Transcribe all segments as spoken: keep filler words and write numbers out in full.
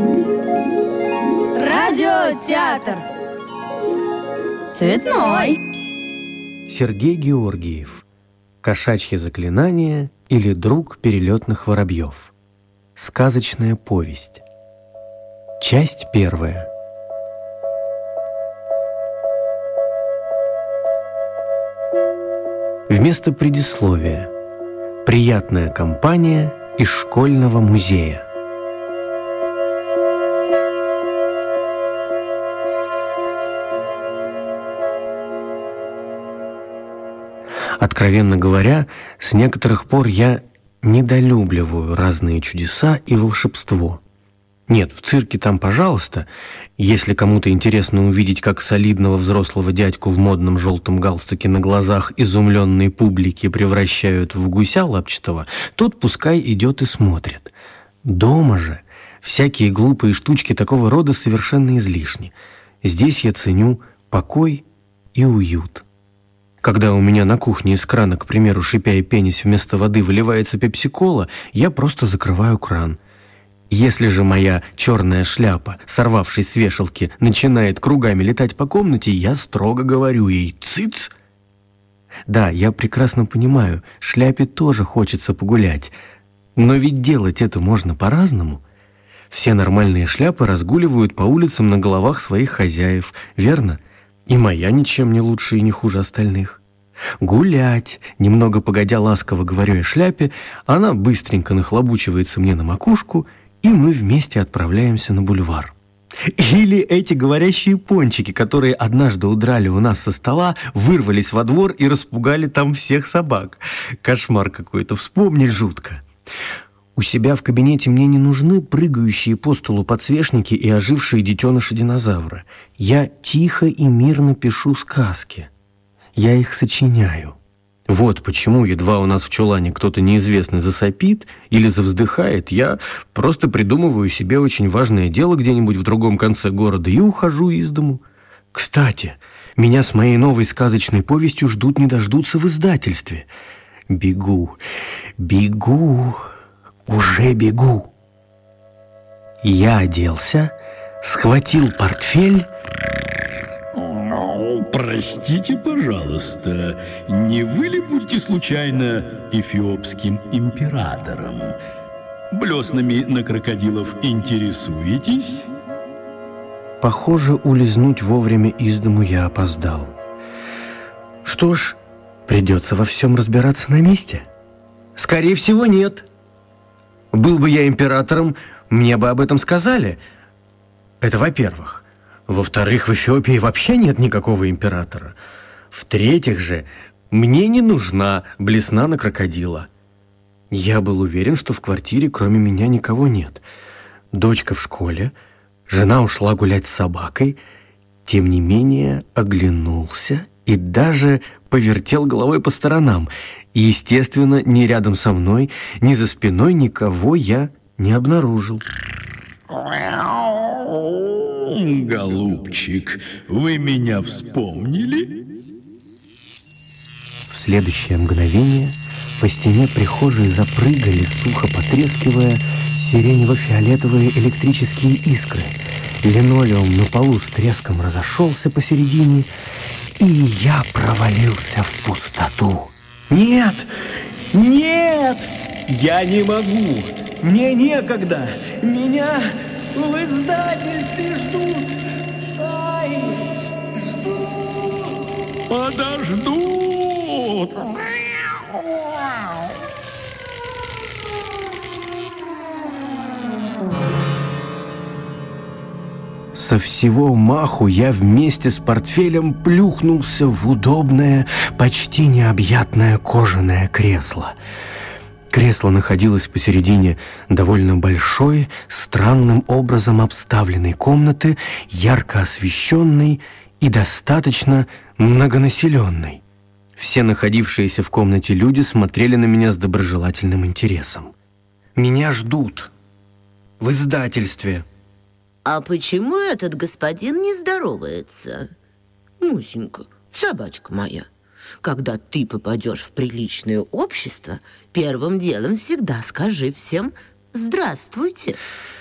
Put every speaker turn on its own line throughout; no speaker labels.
Радиотеатр. Цветной.
Сергей Георгиев. Кошачье заклинание или друг перелетных воробьев. Сказочная повесть. Часть первая. Вместо предисловия. Приятная компания из школьного музея. Откровенно говоря, с некоторых пор я недолюбливаю разные чудеса и волшебство. Нет, в цирке там, пожалуйста, если кому-то интересно увидеть, как солидного взрослого дядьку в модном желтом галстуке на глазах изумленной публики превращают в гуся лапчатого, тот пускай идет и смотрит. Дома же всякие глупые штучки такого рода совершенно излишни. Здесь я ценю покой и уют. Когда у меня на кухне из крана, к примеру, шипя и пенясь, вместо воды выливается пепси-кола, я просто закрываю кран. Если же моя черная шляпа, сорвавшись с вешалки, начинает кругами летать по комнате, я строго говорю ей «цыц». Да, я прекрасно понимаю, шляпе тоже хочется погулять, но ведь делать это можно по-разному. Все нормальные шляпы разгуливают по улицам на головах своих хозяев, верно? И моя ничем не лучше и не хуже остальных. Гулять, немного погодя ласково говорю я шляпе, она быстренько нахлобучивается мне на макушку, и мы вместе отправляемся на бульвар. Или эти говорящие пончики, которые однажды удрали у нас со стола, вырвались во двор и распугали там всех собак. Кошмар какой-то, вспомнить жутко. У себя в кабинете мне не нужны прыгающие по столу подсвечники и ожившие детеныши динозавра. Я тихо и мирно пишу сказки. Я их сочиняю. Вот почему, едва у нас в чулане кто-то неизвестный засопит или завздыхает, я просто придумываю себе очень важное дело где-нибудь в другом конце города и ухожу из дому. Кстати, меня с моей новой сказочной повестью ждут не дождутся в издательстве. Бегу, бегу... Уже бегу. Я оделся, схватил портфель.
Простите, пожалуйста, не вы ли будете случайно эфиопским императором? Блеснами на крокодилов интересуетесь?
Похоже, улизнуть вовремя из дому я опоздал. Что ж, придется во всем разбираться на месте. Скорее всего, нет. Был бы я императором, мне бы об этом сказали. Это во-первых. Во-вторых, в Эфиопии вообще нет никакого императора. В-третьих же, мне не нужна блесна на крокодила. Я был уверен, что в квартире кроме меня никого нет. Дочка в школе, жена ушла гулять с собакой. Тем не менее, оглянулся и даже повертел головой по сторонам. И, естественно, ни рядом со мной, ни за спиной никого я не обнаружил.
Голубчик, вы меня вспомнили?
В следующее мгновение по стене прихожей запрыгали, сухо потрескивая, сиренево-фиолетовые электрические искры. Линолеум на полу с треском разошелся посередине, и я провалился в пустоту. Нет! Нет! Я не могу! Мне некогда! Меня в издательстве ждут! Ай! Ждут!
Подождут!
Со всего маху я вместе с портфелем плюхнулся в удобное, почти необъятное кожаное кресло. Кресло находилось посередине довольно большой, странным образом обставленной комнаты, ярко освещенной и достаточно многонаселенной. Все находившиеся в комнате люди смотрели на меня с доброжелательным интересом. Меня ждут в издательстве.
А почему этот господин не здоровается? Мусенька, собачка моя, когда ты попадешь в приличное общество, первым делом всегда скажи всем «здравствуйте».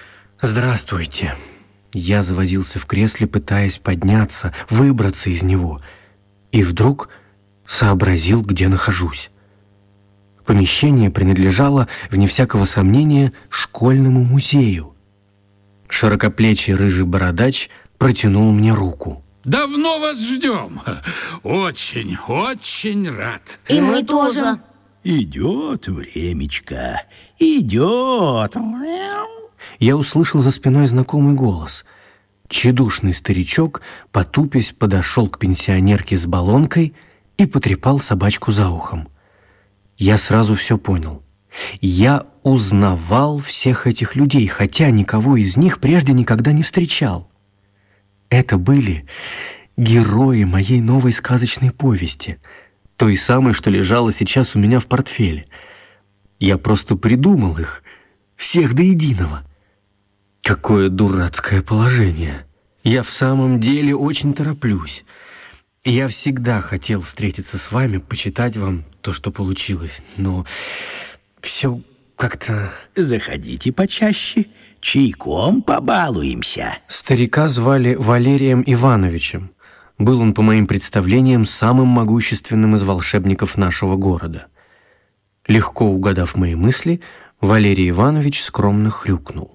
Здравствуйте. Я завозился в кресле, пытаясь подняться, выбраться из него, и вдруг сообразил, где нахожусь. Помещение принадлежало, вне всякого сомнения, школьному музею. Широкоплечий рыжий бородач протянул мне руку.
Давно вас ждем. Очень, очень рад.
И мы тоже.
Идет времечко, идет.
Я услышал за спиной знакомый голос. Тщедушный старичок, потупясь, подошел к пенсионерке с баллонкой и потрепал собачку за ухом. Я сразу все понял. Я узнавал всех этих людей, хотя никого из них прежде никогда не встречал. Это были герои моей новой сказочной повести, той самой, что лежала сейчас у меня в портфеле. Я просто придумал их, всех до единого. Какое дурацкое положение. Я в самом деле очень тороплюсь. Я всегда хотел встретиться с вами, почитать вам то, что получилось, но все как-то...
Заходите почаще, чайком побалуемся.
Старика звали Валерием Ивановичем. Был он, по моим представлениям, самым могущественным из волшебников нашего города. Легко угадав мои мысли, Валерий Иванович скромно хрюкнул.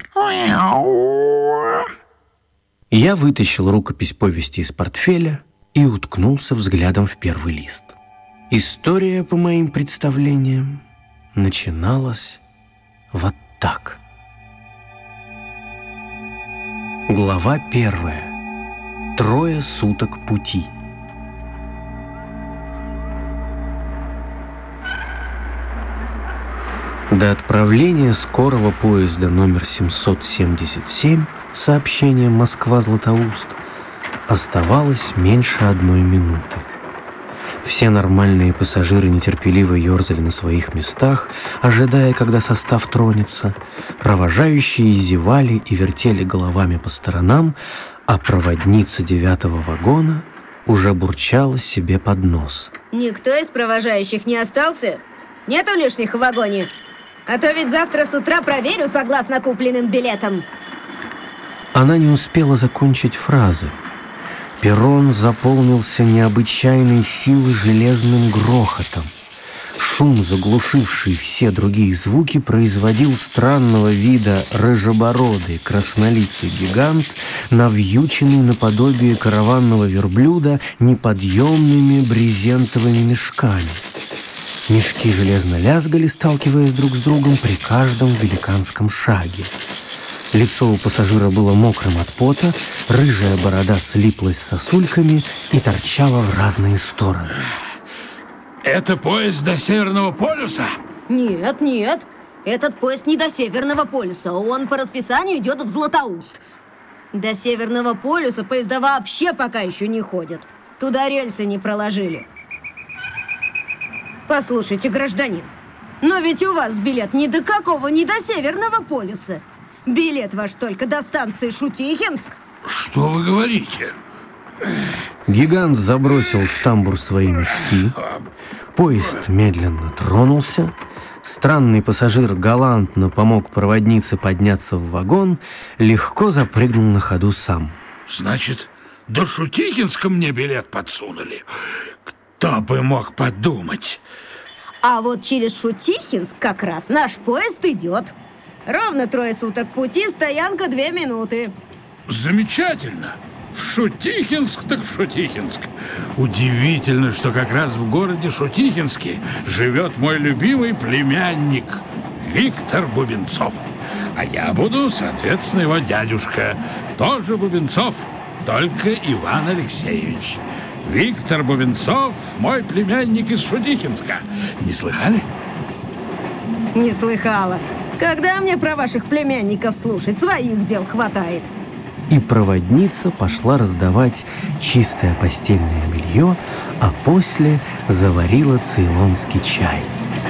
Я вытащил рукопись повести из портфеля и уткнулся взглядом в первый лист. История, по моим представлениям, начиналась вот так. Глава первая. Трое суток пути. До отправления скорого поезда номер семьсот семьдесят семь с сообщением «Москва-Златоуст» оставалось меньше одной минуты. Все нормальные пассажиры нетерпеливо ерзали на своих местах, ожидая, когда состав тронется. Провожающие зевали и вертели головами по сторонам, а проводница девятого вагона уже бурчала себе под нос.
Никто из провожающих не остался? Нету лишних в вагоне? А то ведь завтра с утра проверю согласно купленным билетам.
Она не успела закончить фразы. Перрон заполнился необычайной силой железным грохотом. Шум, заглушивший все другие звуки, производил странного вида рыжебородый краснолицый гигант, навьюченный наподобие караванного верблюда неподъемными брезентовыми мешками. Мешки железно лязгали, сталкиваясь друг с другом при каждом великанском шаге. Лицо у пассажира было мокрым от пота, рыжая борода слиплась сосульками и торчала в разные стороны.
Это поезд до Северного полюса?
Нет, нет. Этот поезд не до Северного полюса. Он по расписанию идет в Златоуст. До Северного полюса поезда вообще пока еще не ходят. Туда рельсы не проложили. Послушайте, гражданин, но ведь у вас билет ни до какого, ни до Северного полюса. Билет ваш только до станции Шутихинск.
Что вы говорите?
Гигант забросил в тамбур свои мешки. Поезд медленно тронулся. Странный пассажир галантно помог проводнице подняться в вагон, легко запрыгнул на ходу сам.
Значит, до Шутихинска мне билет подсунули. Кто бы мог подумать?
А вот через Шутихинск как раз наш поезд идет. Ровно трое суток пути, стоянка две минуты.
Замечательно. В Шутихинск так в Шутихинск. Удивительно, что как раз в городе Шутихинске живет мой любимый племянник Виктор Бубенцов. А я буду, соответственно, его дядюшка. Тоже Бубенцов, только Иван Алексеевич. Виктор Бубенцов, мой племянник из Шутихинска. Не слыхали?
Не слыхала. Когда мне про ваших племянников слушать? Своих дел хватает.
И проводница пошла раздавать чистое постельное белье, а после заварила цейлонский чай.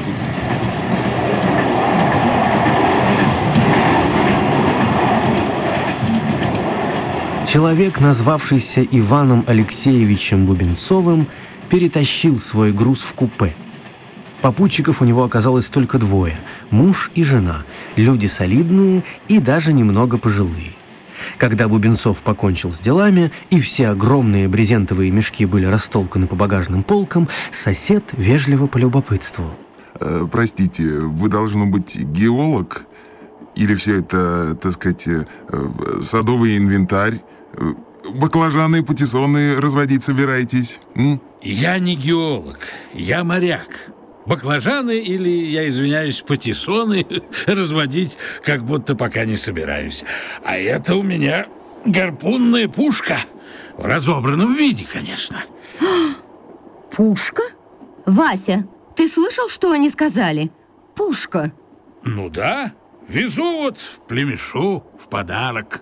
Человек, назвавшийся Иваном Алексеевичем Бубенцовым, перетащил свой груз в купе. Попутчиков у него оказалось только двое – муж и жена, люди солидные и даже немного пожилые. Когда Бубенцов покончил с делами, и все огромные брезентовые мешки были растолканы по багажным полкам, сосед вежливо полюбопытствовал.
Э, простите, вы, должно быть, геолог? Или все это, так сказать, э, садовый инвентарь? Баклажаны, патиссоны разводить собираетесь? М?
Я не геолог, я моряк. Баклажаны или, я извиняюсь, патиссоны разводить как будто пока не собираюсь. А это у меня гарпунная пушка. В разобранном виде, конечно.
Пушка? Вася, ты слышал, что они сказали? Пушка.
Ну да, везу вот племешу в подарок.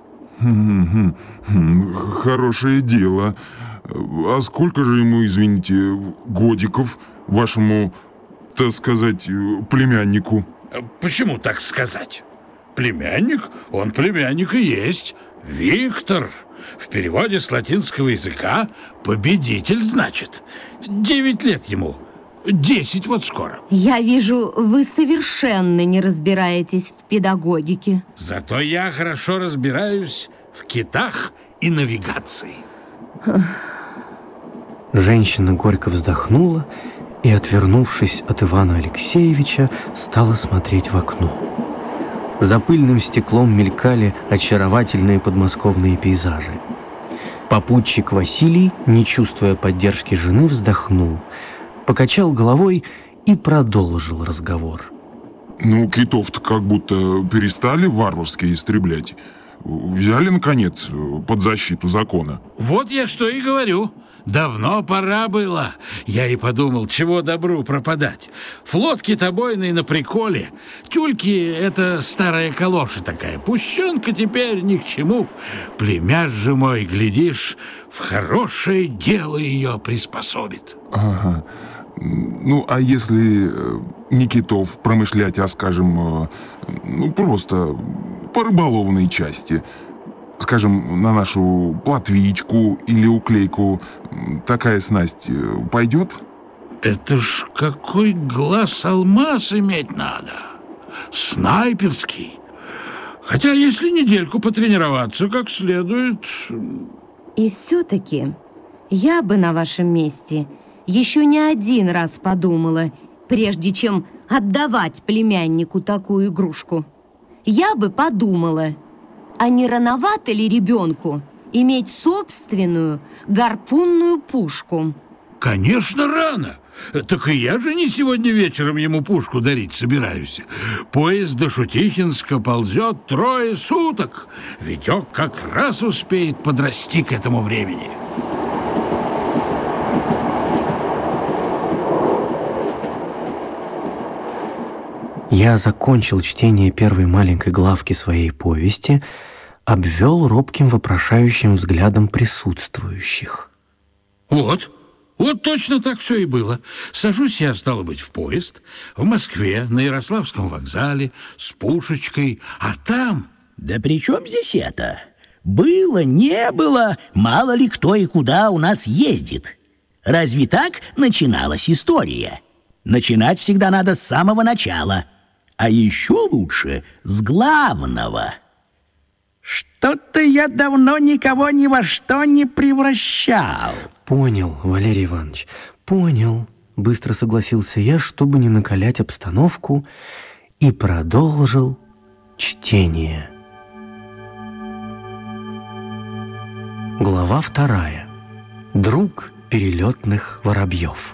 Хорошее дело. А сколько же ему, извините, годиков, вашему, так сказать, племяннику?
Почему так сказать? Племянник? Он племянник и есть. Виктор. В переводе с латинского языка победитель, значит. Девять лет ему. Десять вот скоро.
Я вижу, вы совершенно не разбираетесь в педагогике.
Зато я хорошо разбираюсь в китах и навигации.
Женщина горько вздохнула и, отвернувшись от Ивана Алексеевича, стала смотреть в окно. За пыльным стеклом мелькали очаровательные подмосковные пейзажи. Попутчик Василий, не чувствуя поддержки жены, вздохнул, покачал головой и продолжил разговор.
Ну, китов-то как будто перестали варварски истреблять. Взяли, наконец, под защиту закона.
Вот я что и говорю. Давно пора было. Я и подумал, чего добру пропадать. Флот китобойный на приколе. Тюльки — это старая калоша такая. Пущенка теперь ни к чему. Племяш же мой, глядишь, в хорошее дело ее приспособит.
Ага. Ну, а если не китов промышлять, а, скажем, ну, просто по рыболовной части, скажем, на нашу плотвичку или уклейку, такая снасть пойдет?
Это ж какой глаз алмаз иметь надо. Снайперский. Хотя, если недельку потренироваться как следует...
И все-таки я бы на вашем месте еще не один раз подумала, прежде чем отдавать племяннику такую игрушку. Я бы подумала, а не рановато ли ребенку иметь собственную гарпунную пушку?
Конечно, рано. Так и я же не сегодня вечером ему пушку дарить собираюсь. Поезд до Шутихинска ползет трое суток. Витек как раз успеет подрасти к этому времени.
Я закончил чтение первой маленькой главки своей повести, обвел робким вопрошающим взглядом присутствующих.
Вот, вот точно так все и было. Сажусь я, стало быть, в поезд, в Москве, на Ярославском вокзале, с пушечкой, а там...
Да при чем здесь это? Было, не было, мало ли кто и куда у нас ездит. Разве так начиналась история? Начинать всегда надо с самого начала. А еще лучше с главного. Что-то я давно никого ни во что не превращал.
Понял, Валерий Иванович, понял. Быстро согласился я, чтобы не накалять обстановку, и продолжил чтение. Глава вторая. Друг перелетных воробьев.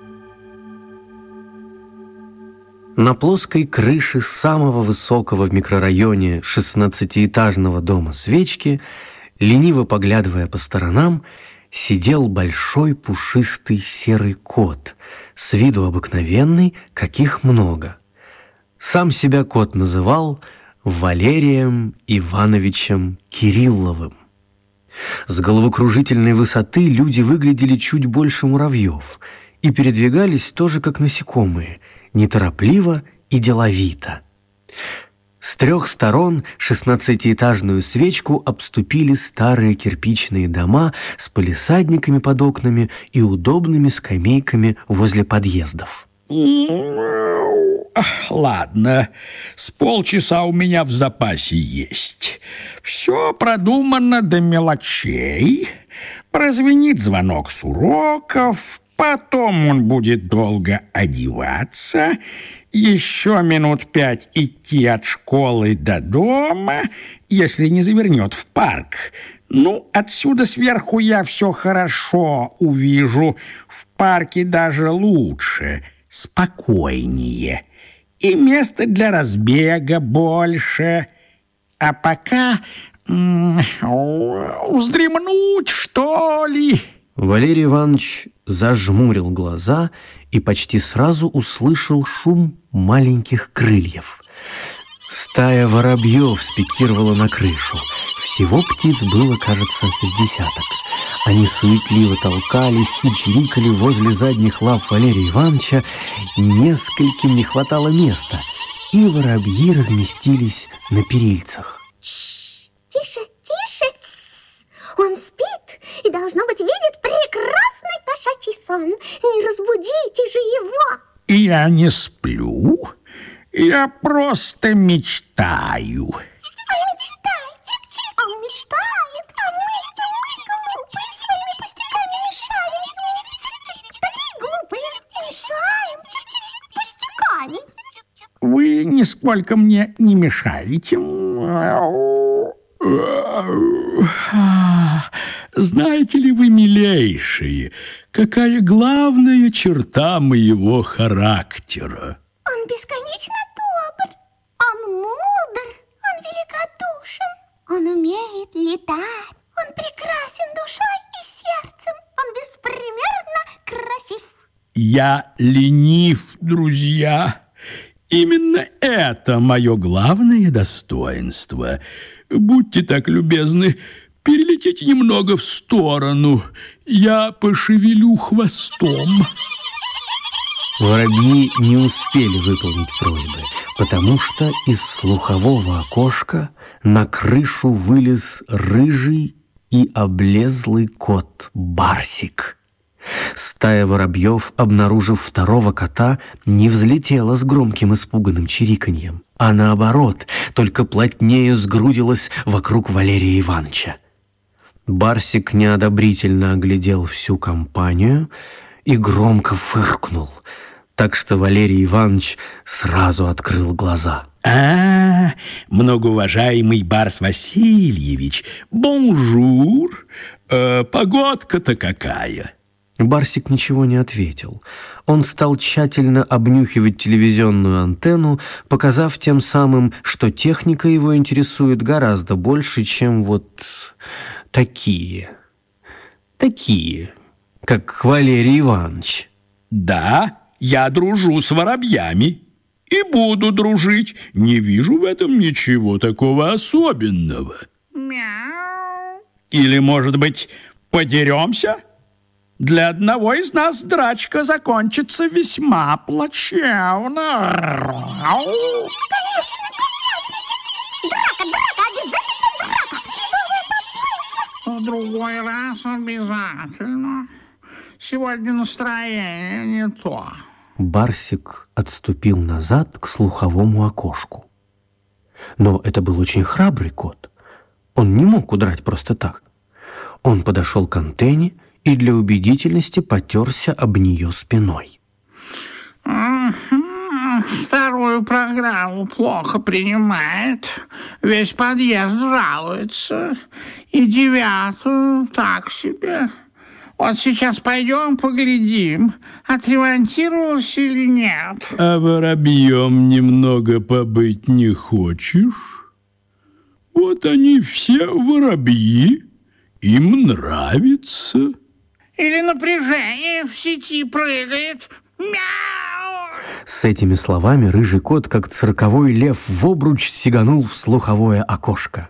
На плоской крыше самого высокого в микрорайоне шестнадцатиэтажного дома Свечки, лениво поглядывая по сторонам, сидел большой пушистый серый кот, с виду обыкновенный, каких много. Сам себя кот называл Валерием Ивановичем Кирилловым. С головокружительной высоты люди выглядели чуть больше муравьев и передвигались тоже как насекомые, неторопливо и деловито. С трех сторон шестнадцатиэтажную Свечку обступили старые кирпичные дома с палисадниками под окнами и удобными скамейками возле подъездов.
Ладно, с полчаса у меня в запасе есть. Все продумано до мелочей. Прозвенит звонок с уроков, потом он будет долго одеваться, еще минут пять идти от школы до дома, если не завернет в парк. Ну, отсюда сверху я все хорошо увижу, в парке даже лучше, спокойнее. И места для разбега больше. А пока м- вздремнуть, что ли?
Валерий Иванович зажмурил глаза и почти сразу услышал шум маленьких крыльев. Стая воробьев спикировала на крышу. Всего птиц было, кажется, с десяток. Они суетливо толкались и чирикали возле задних лап Валерия Ивановича. Нескольким не хватало места, и воробьи разместились на перильцах.
Тише, тише. Он спит и, должно быть, видит прекрасный кошачий сон. Не разбудите же его.
Я не сплю, я просто мечтаю.
Он мечтает, он мечтает, а мы, а мы глупые, своими пустяками мешаем. Такие глупые, мешаем пустяками.
Вы нисколько мне не мешаете. Знаете ли вы, милейшие, какая главная черта моего характера?
Он бесконечно добр, он мудр, он великодушен, он умеет летать, он прекрасен душой и сердцем, он беспримерно красив.
Я ленив, друзья. Именно это мое главное достоинство. Будьте так любезны, перелетите немного в сторону. Я пошевелю хвостом.
Воробьи не успели выполнить просьбы, потому что из слухового окошка на крышу вылез рыжий и облезлый кот Барсик. Стая воробьев, обнаружив второго кота, не взлетела с громким испуганным чириканьем, а наоборот, только плотнее сгрудилась вокруг Валерия Ивановича. Барсик неодобрительно оглядел всю компанию и громко фыркнул, так что Валерий Иванович сразу открыл глаза.
А, многоуважаемый Барс Васильевич, бонжур, э, погодка-то какая?
Барсик ничего не ответил. Он стал тщательно обнюхивать телевизионную антенну, показав тем самым, что техника его интересует гораздо больше, чем вот такие, такие, как Валерий Иванович.
Да, я дружу с воробьями и буду дружить. Не вижу в этом ничего такого особенного. Мяу. Или, может быть, подеремся? Для одного из нас драчка закончится весьма плачевно.
Конечно, конечно. Драка, драка, обязательно драка.
В другой раз обязательно. Сегодня настроение не то.
Барсик отступил назад к слуховому окошку. Но это был очень храбрый кот. Он не мог удрать просто так. Он подошел к антенне и для убедительности потерся об нее спиной.
Вторую программу плохо принимает. Весь подъезд жалуется. И девятую так себе. Вот сейчас пойдем поглядим, отремонтировалось или нет.
А воробьем немного побыть не хочешь? Вот они все воробьи, им нравится.
Или напряжение в сети прыгает. Мяу!
С этими словами рыжий кот, как цирковой лев в обруч, сиганул в слуховое окошко.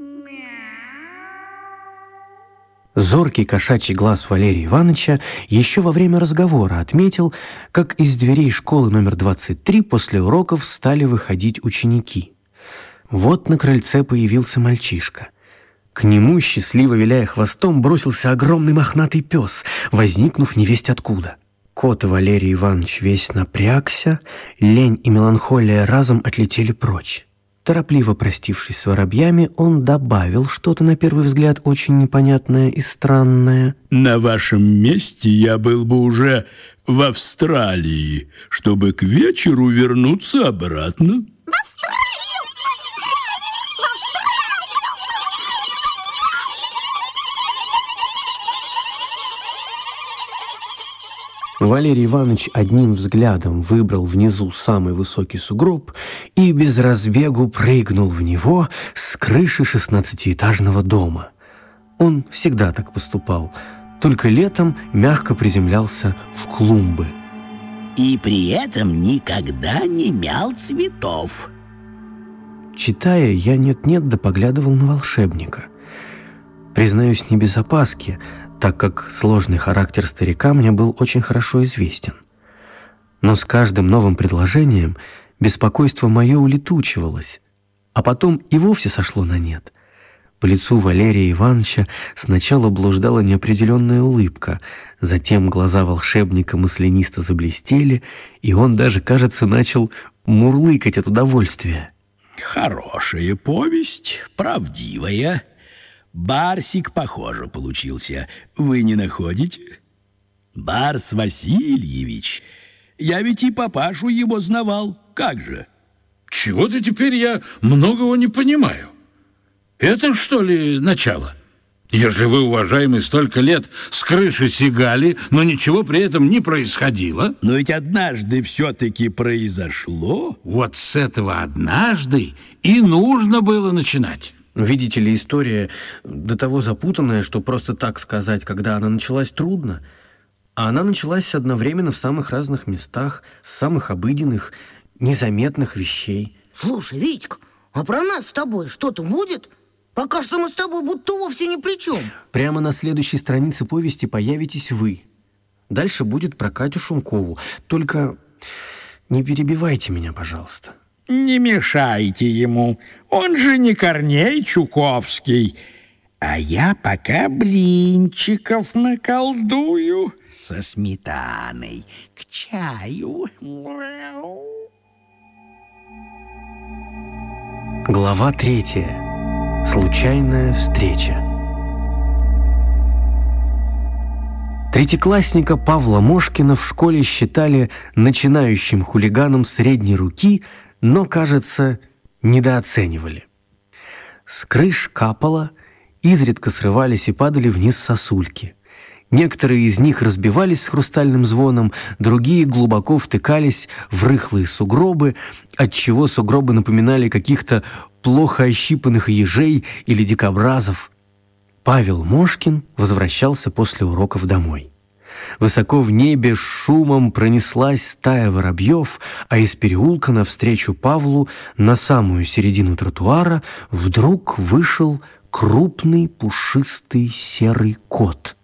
Зоркий кошачий глаз Валерия Ивановича еще во время разговора отметил, как из дверей школы номер двадцать три после уроков стали выходить ученики. Вот на крыльце появился мальчишка. К нему, счастливо виляя хвостом, бросился огромный мохнатый пес, возникнув невесть откуда. Кот Валерий Иванович весь напрягся, лень и меланхолия разом отлетели прочь. Торопливо простившись с воробьями, он добавил что-то на первый взгляд очень непонятное и странное.
На вашем месте я был бы уже в Австралии, чтобы к вечеру вернуться обратно.
В Австралию! В Австралию! В
Австралию! Валерий Иванович одним взглядом выбрал внизу самый высокий сугроб и без разбегу прыгнул в него с крыши шестнадцатиэтажного дома. Он всегда так поступал, только летом мягко приземлялся в клумбы.
И при этом никогда не мял цветов.
Читая, я нет-нет да поглядывал на волшебника. Признаюсь, не без опаски, так как сложный характер старика мне был очень хорошо известен. Но с каждым новым предложением беспокойство мое улетучивалось, а потом и вовсе сошло на нет. По лицу Валерия Ивановича сначала блуждала неопределенная улыбка, затем глаза волшебника маслянисто заблестели, и он даже, кажется, начал мурлыкать от удовольствия.
Хорошая повесть, правдивая. Барсик, похоже, получился. Вы не находите? Барс Васильевич. Я ведь и папашу его знавал. Как же?
Чего-то теперь я многого не понимаю. Это, что ли, начало? Если вы, уважаемый, столько лет с крыши сигали, но ничего при этом не происходило...
Но ведь однажды все-таки произошло.
Вот с этого однажды и нужно было начинать.
Видите ли, история до того запутанная, что просто так сказать, когда она началась, трудно. А она началась одновременно в самых разных местах, с самых обыденных, незаметных вещей.
Слушай, Витька, а про нас с тобой что-то будет? Пока что мы с тобой будто вовсе ни при чем.
Прямо на следующей странице повести появитесь вы. Дальше будет про Катю Шумкову. Только не перебивайте меня, пожалуйста.
Не мешайте ему, он же не Корней Чуковский. А я пока блинчиков наколдую
со сметаной к чаю.
Глава третья. Случайная встреча. Третьеклассника Павла Мошкина в школе считали начинающим хулиганом средней руки, но, кажется, недооценивали. С крыш капало, изредка срывались и падали вниз сосульки. Некоторые из них разбивались с хрустальным звоном, другие глубоко втыкались в рыхлые сугробы, отчего сугробы напоминали каких-то плохо ощипанных ежей или дикобразов. Павел Мошкин возвращался после уроков домой. Высоко в небе с шумом пронеслась стая воробьев, а из переулка навстречу Павлу на самую середину тротуара вдруг вышел крупный пушистый серый кот.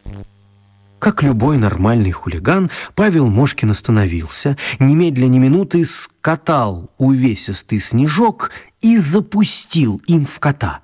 Как любой нормальный хулиган, Павел Мошкин остановился, немедля ни минуты скатал увесистый снежок и запустил им в кота.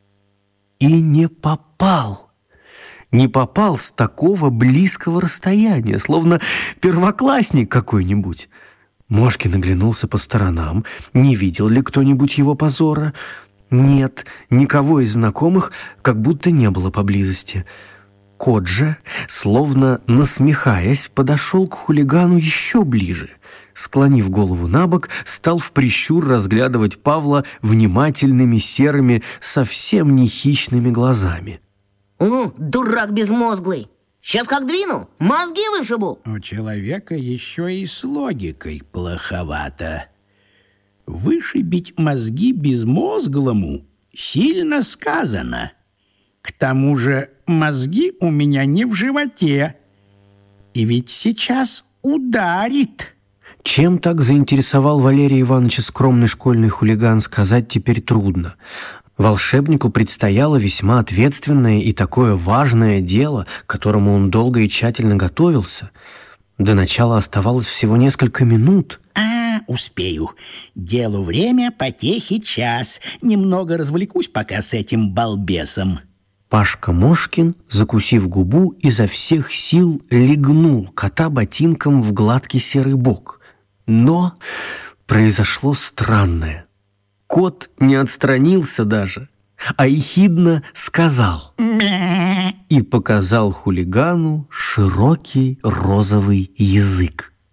И не попал. Не попал с такого близкого расстояния, словно первоклассник какой-нибудь. Мошкин оглянулся по сторонам, не видел ли кто-нибудь его позора. Нет, никого из знакомых как будто не было поблизости. Кот же, словно насмехаясь, подошел к хулигану еще ближе. Склонив голову на бок, стал в прищур разглядывать Павла внимательными серыми, совсем не хищными глазами.
О, дурак безмозглый! Сейчас как двину, мозги вышибу.
У человека еще и с логикой плоховато. Вышибить мозги безмозглому сильно сказано. К тому же мозги у меня не в животе. И ведь сейчас ударит.
Чем так заинтересовал Валерия Ивановича скромный школьный хулиган, сказать теперь трудно. Волшебнику предстояло весьма ответственное и такое важное дело, к которому он долго и тщательно готовился. До начала оставалось всего несколько минут.
А, успею. Делу время, потехи час. Немного развлекусь пока с этим балбесом.
Пашка Мошкин, закусив губу, изо всех сил легнул кота ботинком в гладкий серый бок. Но произошло странное. Кот не отстранился даже, а ехидно сказал и показал хулигану широкий розовый язык.